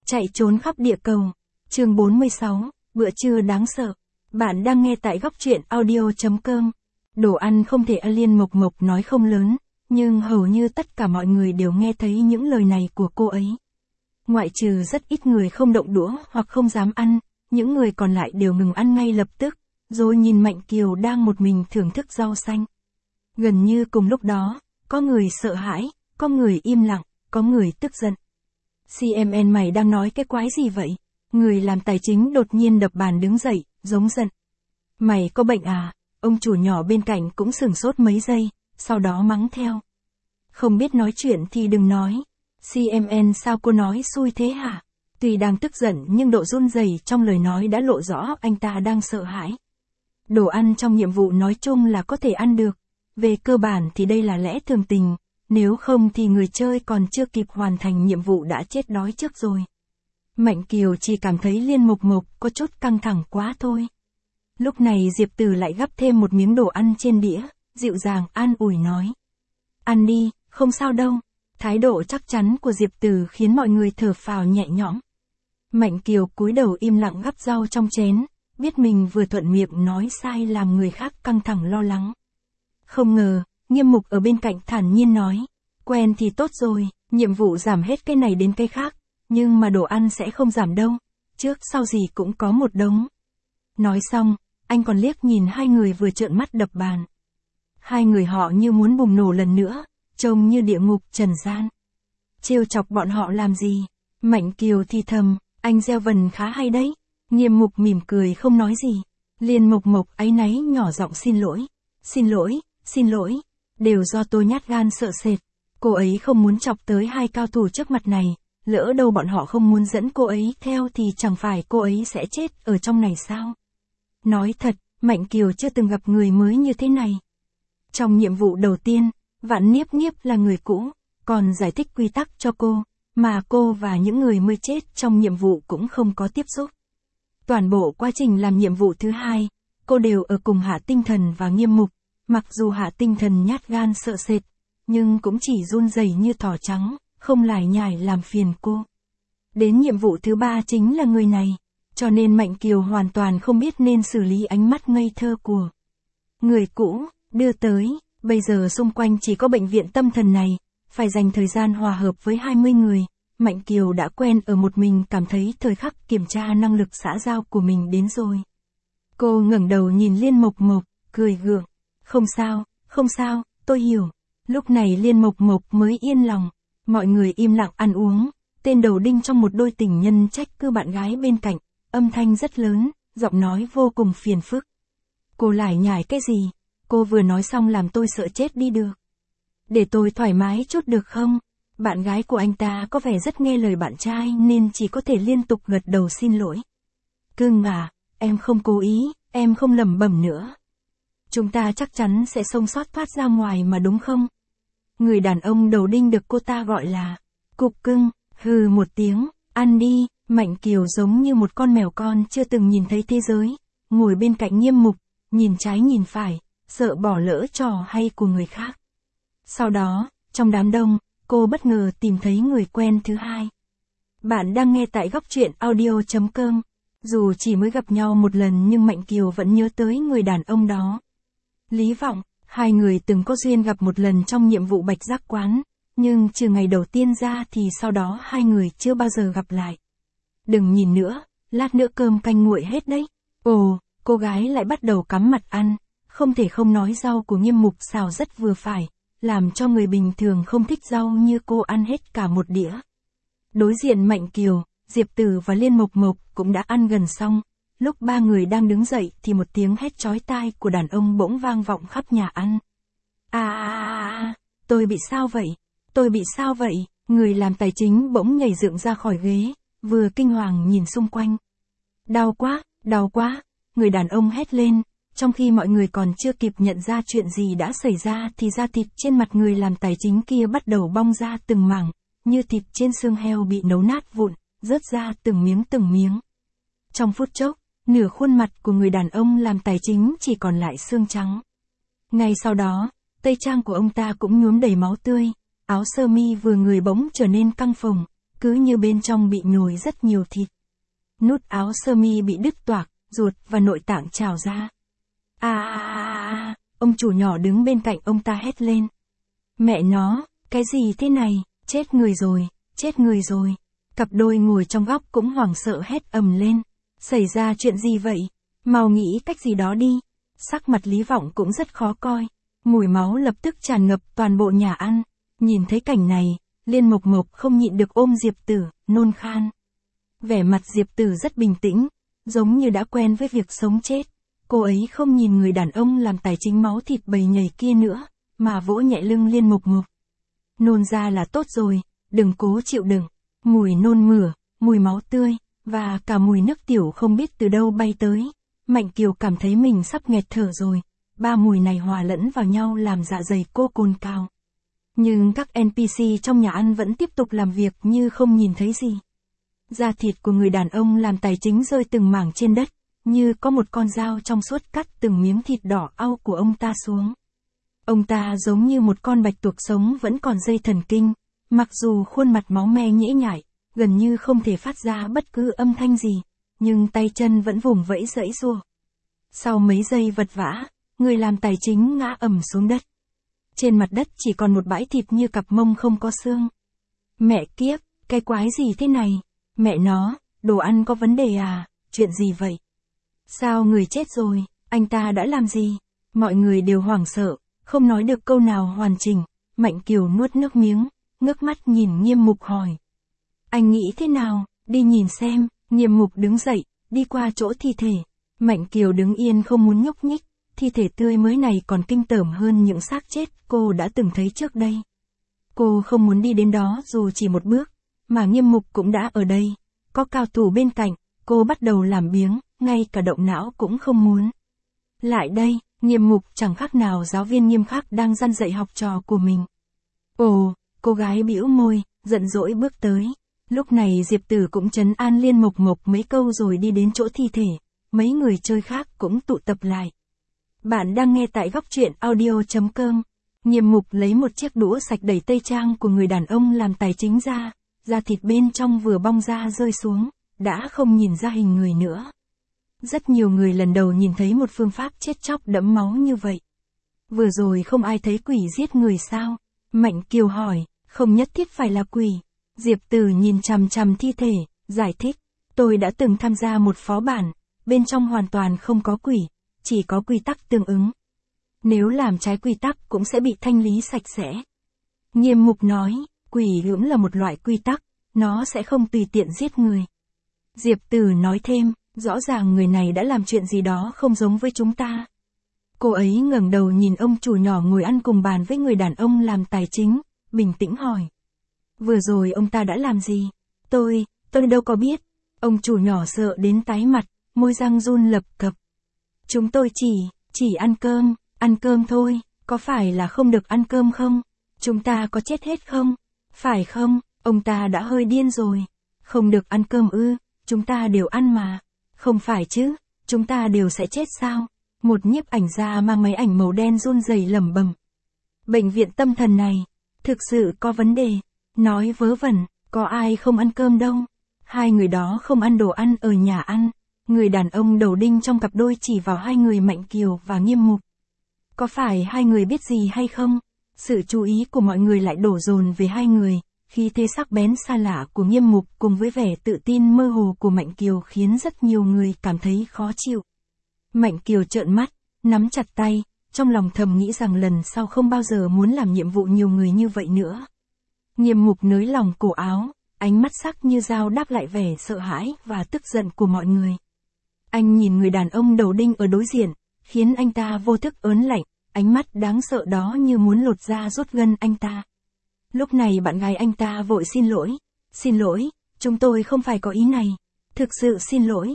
Chạy trốn khắp địa cầu. Chương 46, bữa trưa đáng sợ. Bạn đang nghe tại góc truyện audio.com. Đồ ăn không thể Liên Mộc Mộc nói không lớn, nhưng hầu như tất cả mọi người đều nghe thấy những lời này của cô ấy. Ngoại trừ rất ít người không động đũa hoặc không dám ăn, những người còn lại đều ngừng ăn ngay lập tức, rồi nhìn Mạnh Kiều đang một mình thưởng thức rau xanh. Gần như cùng lúc đó, có người sợ hãi, có người im lặng, có người tức giận. CMN mày đang nói cái quái gì vậy? Người làm tài chính đột nhiên đập bàn đứng dậy, giống giận. Mày có bệnh à? Ông chủ nhỏ bên cạnh cũng sửng sốt mấy giây, sau đó mắng theo. Không biết nói chuyện thì đừng nói. CMN sao cô nói xui thế hả? Tuy đang tức giận nhưng độ run rẩy trong lời nói đã lộ rõ anh ta đang sợ hãi. Đồ ăn trong nhiệm vụ nói chung là có thể ăn được. Về cơ bản thì đây là lẽ thường tình, nếu không thì người chơi còn chưa kịp hoàn thành nhiệm vụ đã chết đói trước rồi. Mạnh Kiều chỉ cảm thấy Liên Mộc Mộc có chút căng thẳng quá thôi. Lúc này Diệp Từ lại gắp thêm một miếng đồ ăn trên đĩa, dịu dàng an ủi nói. Ăn đi, không sao đâu. Thái độ chắc chắn của Diệp Từ khiến mọi người thở phào nhẹ nhõm. Mạnh Kiều cúi đầu im lặng gắp rau trong chén, biết mình vừa thuận miệng nói sai làm người khác căng thẳng lo lắng. Không ngờ, Nghiêm Mục ở bên cạnh thản nhiên nói, quen thì tốt rồi, nhiệm vụ giảm hết cái này đến cái khác, nhưng mà đồ ăn sẽ không giảm đâu, trước sau gì cũng có một đống. Nói xong, anh còn liếc nhìn hai người vừa trợn mắt đập bàn. Hai người họ như muốn bùng nổ lần nữa, trông như địa ngục trần gian. Trêu chọc bọn họ làm gì? Mạnh Kiều thì thầm, anh gieo vần khá hay đấy. Nghiêm Mục mỉm cười không nói gì. Liên Mộc Mộc áy náy nhỏ giọng xin lỗi. Xin lỗi, đều do tôi nhát gan sợ sệt. Cô ấy không muốn chọc tới hai cao thủ trước mặt này, lỡ đâu bọn họ không muốn dẫn cô ấy theo thì chẳng phải cô ấy sẽ chết ở trong này sao? Nói thật, Mạnh Kiều chưa từng gặp người mới như thế này. Trong nhiệm vụ đầu tiên, Vạn Niếp Niếp là người cũ, còn giải thích quy tắc cho cô, mà cô và những người mới chết trong nhiệm vụ cũng không có tiếp xúc. Toàn bộ quá trình làm nhiệm vụ thứ hai, cô đều ở cùng Hạ Tinh Thần và Nghiêm Mục. Mặc dù Hạ Tinh Thần nhát gan sợ sệt, nhưng cũng chỉ run rẩy như thỏ trắng, không lải nhải làm phiền cô. Đến nhiệm vụ thứ ba chính là người này, cho nên Mạnh Kiều hoàn toàn không biết nên xử lý ánh mắt ngây thơ của người cũ, đưa tới, bây giờ xung quanh chỉ có bệnh viện tâm thần này, phải dành thời gian hòa hợp với 20 người, Mạnh Kiều đã quen ở một mình cảm thấy thời khắc kiểm tra năng lực xã giao của mình đến rồi. Cô ngẩng đầu nhìn Liên Mộc Mộc, cười gượng. Không sao, tôi hiểu. Lúc này Liên Mộc Mộc mới yên lòng. Mọi người im lặng ăn uống. Tên đầu đinh trong một đôi tình nhân trách cứ bạn gái bên cạnh. Âm thanh rất lớn, giọng nói vô cùng phiền phức. Cô lải nhải cái gì? Cô vừa nói xong làm tôi sợ chết đi được. Để tôi thoải mái chút được không? Bạn gái của anh ta có vẻ rất nghe lời bạn trai nên chỉ có thể liên tục gật đầu xin lỗi. Cưng à, em không cố ý, em không lẩm bẩm nữa. Chúng ta chắc chắn sẽ sống sót thoát ra ngoài mà đúng không? Người đàn ông đầu đinh được cô ta gọi là Cục Cưng, hừ một tiếng, ăn đi. Mạnh Kiều giống như một con mèo con chưa từng nhìn thấy thế giới, ngồi bên cạnh Nghiêm Mục, nhìn trái nhìn phải, sợ bỏ lỡ trò hay của người khác. Sau đó, trong đám đông, cô bất ngờ tìm thấy người quen thứ hai. Bạn đang nghe tại góc truyện audio.com. Dù chỉ mới gặp nhau một lần nhưng Mạnh Kiều vẫn nhớ tới người đàn ông đó. Lý Vọng, hai người từng có duyên gặp một lần trong nhiệm vụ Bạch Giác Quán, nhưng trừ ngày đầu tiên ra thì sau đó hai người chưa bao giờ gặp lại. Đừng nhìn nữa, lát nữa cơm canh nguội hết đấy. Ồ, cô gái lại bắt đầu cắm mặt ăn, không thể không nói rau của Nghiêm Mục xào rất vừa phải, làm cho người bình thường không thích rau như cô ăn hết cả một đĩa. Đối diện Mạnh Kiều, Diệp Từ và Liên Mộc Mộc cũng đã ăn gần xong. Lúc ba người đang đứng dậy thì một tiếng hét chói tai của đàn ông bỗng vang vọng khắp nhà ăn. Tôi bị sao vậy? Người làm tài chính bỗng nhảy dựng ra khỏi ghế, vừa kinh hoàng nhìn xung quanh. Đau quá, người đàn ông hét lên, trong khi mọi người còn chưa kịp nhận ra chuyện gì đã xảy ra thì da thịt trên mặt người làm tài chính kia bắt đầu bong ra từng mảng, như thịt trên xương heo bị nấu nát vụn, rớt ra từng miếng. Trong phút chốc, nửa khuôn mặt của người đàn ông làm tài chính chỉ còn lại xương trắng. Ngay sau đó, tây trang của ông ta cũng nhuốm đầy máu tươi, áo sơ mi vừa người bỗng trở nên căng phồng, cứ như bên trong bị nhồi rất nhiều thịt. Nút áo sơ mi bị đứt toạc, ruột và nội tạng trào ra. Ông chủ nhỏ đứng bên cạnh ông ta hét lên. Mẹ nó, cái gì thế này, chết người rồi, chết người rồi. Cặp đôi ngồi trong góc cũng hoảng sợ hét ầm lên. Xảy ra chuyện gì vậy? Mau nghĩ cách gì đó đi. Sắc mặt Lý Vọng cũng rất khó coi. Mùi máu lập tức tràn ngập toàn bộ nhà ăn. Nhìn thấy cảnh này, Liên Mộc Mộc không nhịn được ôm Diệp Tử, nôn khan. Vẻ mặt Diệp Tử rất bình tĩnh, giống như đã quen với việc sống chết. Cô ấy không nhìn người đàn ông làm tài chính máu thịt bầy nhầy kia nữa, mà vỗ nhẹ lưng Liên Mộc Mộc. Nôn ra là tốt rồi, đừng cố chịu đựng. Mùi nôn mửa, mùi máu tươi, và cả mùi nước tiểu không biết từ đâu bay tới. Mạnh Kiều cảm thấy mình sắp nghẹt thở rồi. Ba mùi này hòa lẫn vào nhau làm dạ dày cô cồn cào. Nhưng các NPC trong nhà ăn vẫn tiếp tục làm việc như không nhìn thấy gì. Da thịt của người đàn ông làm tài chính rơi từng mảng trên đất, như có một con dao trong suốt cắt từng miếng thịt đỏ au của ông ta xuống. Ông ta giống như một con bạch tuộc sống vẫn còn dây thần kinh, mặc dù khuôn mặt máu me nhễ nhại, gần như không thể phát ra bất cứ âm thanh gì, nhưng tay chân vẫn vùng vẫy giãy giụa. Sau mấy giây vật vã, người làm tài chính ngã ầm xuống đất. Trên mặt đất chỉ còn một bãi thịt như cặp mông không có xương. Mẹ kiếp, cái quái gì thế này? Mẹ nó, đồ ăn có vấn đề à? Chuyện gì vậy? Sao người chết rồi? Anh ta đã làm gì? Mọi người đều hoảng sợ, không nói được câu nào hoàn chỉnh. Mạnh Kiều nuốt nước miếng, ngước mắt nhìn Nghiêm Mục hỏi. Anh nghĩ thế nào? Đi nhìn xem. Nghiêm Mục đứng dậy, đi qua chỗ thi thể. Mạnh Kiều đứng yên không muốn nhúc nhích. Thi thể tươi mới này còn kinh tởm hơn những xác chết cô đã từng thấy trước đây. Cô không muốn đi đến đó dù chỉ một bước, mà Nghiêm Mục cũng đã ở đây. Có cao thủ bên cạnh, cô bắt đầu làm biếng, ngay cả động não cũng không muốn. Lại đây, Nghiêm Mục chẳng khác nào giáo viên nghiêm khắc đang răn dạy học trò của mình. Ồ, cô gái bĩu môi, giận dỗi bước tới. Lúc này Diệp Tử cũng trấn an Liên Mộc Mộc mấy câu rồi đi đến chỗ thi thể. Mấy người chơi khác cũng tụ tập lại. Bạn đang nghe tại góc truyện audio.com. Nghiêm Mục lấy một chiếc đũa sạch đẩy tây trang của người đàn ông làm tài chính ra, da thịt bên trong vừa bong ra rơi xuống, đã không nhìn ra hình người nữa. Rất nhiều người lần đầu nhìn thấy một phương pháp chết chóc đẫm máu như vậy. Vừa rồi không ai thấy quỷ giết người sao? Mạnh Kiều hỏi, không nhất thiết phải là quỷ. Diệp Tử nhìn chằm chằm thi thể, giải thích, tôi đã từng tham gia một phó bản, bên trong hoàn toàn không có quỷ, chỉ có quy tắc tương ứng. Nếu làm trái quy tắc cũng sẽ bị thanh lý sạch sẽ. Nghiêm Mục nói, quỷ cũng là một loại quy tắc, nó sẽ không tùy tiện giết người. Diệp Tử nói thêm, rõ ràng người này đã làm chuyện gì đó không giống với chúng ta. Cô ấy ngẩng đầu nhìn ông chủ nhỏ ngồi ăn cùng bàn với người đàn ông làm tài chính, bình tĩnh hỏi. Vừa rồi ông ta đã làm gì? Tôi đâu có biết. Ông chủ nhỏ sợ đến tái mặt, môi răng run lập cập. Chúng tôi chỉ ăn cơm thôi, có phải là không được ăn cơm không? Chúng ta có chết hết không? Phải không? Ông ta đã hơi điên rồi. Không được ăn cơm ư, chúng ta đều ăn mà. Không phải chứ, chúng ta đều sẽ chết sao? Một nhiếp ảnh gia mang máy ảnh màu đen run rẩy lẩm bẩm. Bệnh viện tâm thần này, thực sự có vấn đề. Nói vớ vẩn, có ai không ăn cơm đâu. Hai người đó không ăn đồ ăn ở nhà ăn. Người đàn ông đầu đinh trong cặp đôi chỉ vào hai người Mạnh Kiều và Nghiêm Mục. Có phải hai người biết gì hay không? Sự chú ý của mọi người lại đổ dồn về hai người, khi thế sắc bén xa lạ của Nghiêm Mục cùng với vẻ tự tin mơ hồ của Mạnh Kiều khiến rất nhiều người cảm thấy khó chịu. Mạnh Kiều trợn mắt, nắm chặt tay, trong lòng thầm nghĩ rằng lần sau không bao giờ muốn làm nhiệm vụ nhiều người như vậy nữa. Nghiêm Mục nới lòng cổ áo, ánh mắt sắc như dao đáp lại vẻ sợ hãi và tức giận của mọi người. Anh nhìn người đàn ông đầu đinh ở đối diện, khiến anh ta vô thức ớn lạnh, ánh mắt đáng sợ đó như muốn lột da rút gân anh ta. Lúc này bạn gái anh ta vội xin lỗi, chúng tôi không phải có ý này. Thực sự xin lỗi,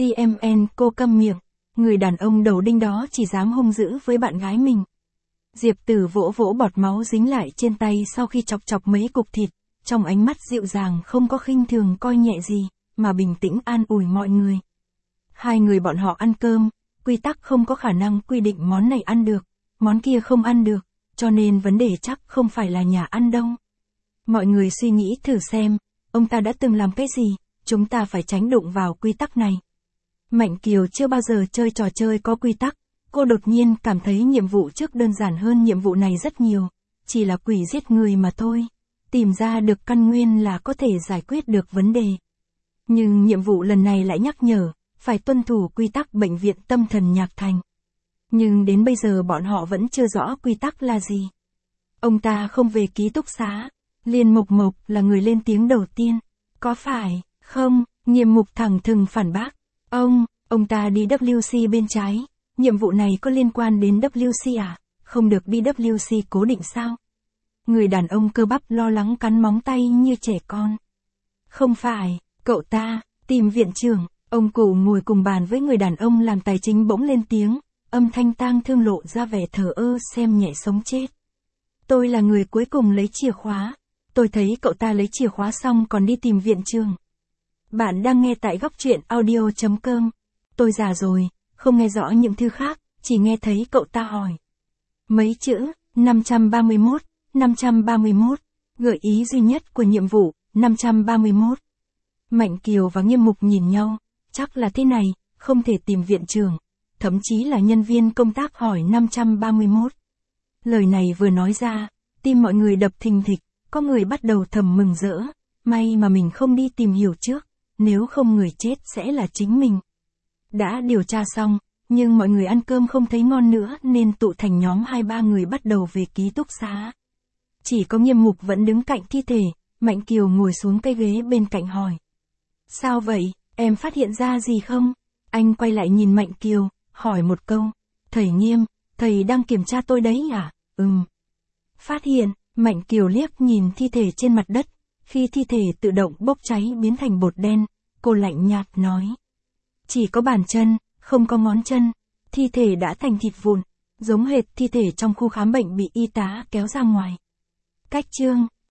CMN cô câm miệng, người đàn ông đầu đinh đó chỉ dám hung dữ với bạn gái mình. Diệp Tử vỗ vỗ bọt máu dính lại trên tay sau khi chọc chọc mấy cục thịt, trong ánh mắt dịu dàng không có khinh thường coi nhẹ gì, mà bình tĩnh an ủi mọi người. Hai người bọn họ ăn cơm, quy tắc không có khả năng quy định món này ăn được, món kia không ăn được, cho nên vấn đề chắc không phải là nhà ăn đâu. Mọi người suy nghĩ thử xem, ông ta đã từng làm cái gì, chúng ta phải tránh đụng vào quy tắc này. Mạnh Kiều chưa bao giờ chơi trò chơi có quy tắc, cô đột nhiên cảm thấy nhiệm vụ trước đơn giản hơn nhiệm vụ này rất nhiều, chỉ là quỷ giết người mà thôi, tìm ra được căn nguyên là có thể giải quyết được vấn đề. Nhưng nhiệm vụ lần này lại nhắc nhở, phải tuân thủ quy tắc bệnh viện tâm thần Nhạc Thành. Nhưng đến bây giờ bọn họ vẫn chưa rõ quy tắc là gì. Ông ta không về ký túc xá, Liên Mộc Mộc là người lên tiếng đầu tiên. Có phải, không, Nghiêm Mục thẳng thừng phản bác. Ông ta đi WC bên trái, nhiệm vụ này có liên quan đến WC à, không được đi WC cố định sao? Người đàn ông cơ bắp lo lắng cắn móng tay như trẻ con. Không phải, cậu ta, tìm viện trưởng, ông cụ ngồi cùng bàn với người đàn ông làm tài chính bỗng lên tiếng, âm thanh tang thương lộ ra vẻ thờ ơ xem nhẹ sống chết. Tôi là người cuối cùng lấy chìa khóa, tôi thấy cậu ta lấy chìa khóa xong còn đi tìm viện trưởng. Bạn đang nghe tại góc truyện audio.com. Tôi già rồi, không nghe rõ những thứ khác, chỉ nghe thấy cậu ta hỏi. Mấy chữ, 531, gợi ý duy nhất của nhiệm vụ, 531. Mạnh Kiều và Nghiêm Mục nhìn nhau, chắc là thế này, không thể tìm viện trưởng, thậm chí là nhân viên công tác hỏi 531. Lời này vừa nói ra, tim mọi người đập thình thịch, có người bắt đầu thầm mừng rỡ, may mà mình không đi tìm hiểu trước, nếu không người chết sẽ là chính mình. Đã điều tra xong, nhưng mọi người ăn cơm không thấy ngon nữa nên tụ thành nhóm 2-3 người bắt đầu về ký túc xá. Chỉ có Nghiêm Mục vẫn đứng cạnh thi thể, Mạnh Kiều ngồi xuống cái ghế bên cạnh hỏi. Sao vậy, em phát hiện ra gì không? Anh quay lại nhìn Mạnh Kiều, hỏi một câu. Thầy Nghiêm, thầy đang kiểm tra tôi đấy à? Phát hiện, Mạnh Kiều liếc nhìn thi thể trên mặt đất, khi thi thể tự động bốc cháy biến thành bột đen, cô lạnh nhạt nói. Chỉ có bàn chân, không có ngón chân, thi thể đã thành thịt vụn, giống hệt thi thể trong khu khám bệnh bị y tá kéo ra ngoài. Cách chương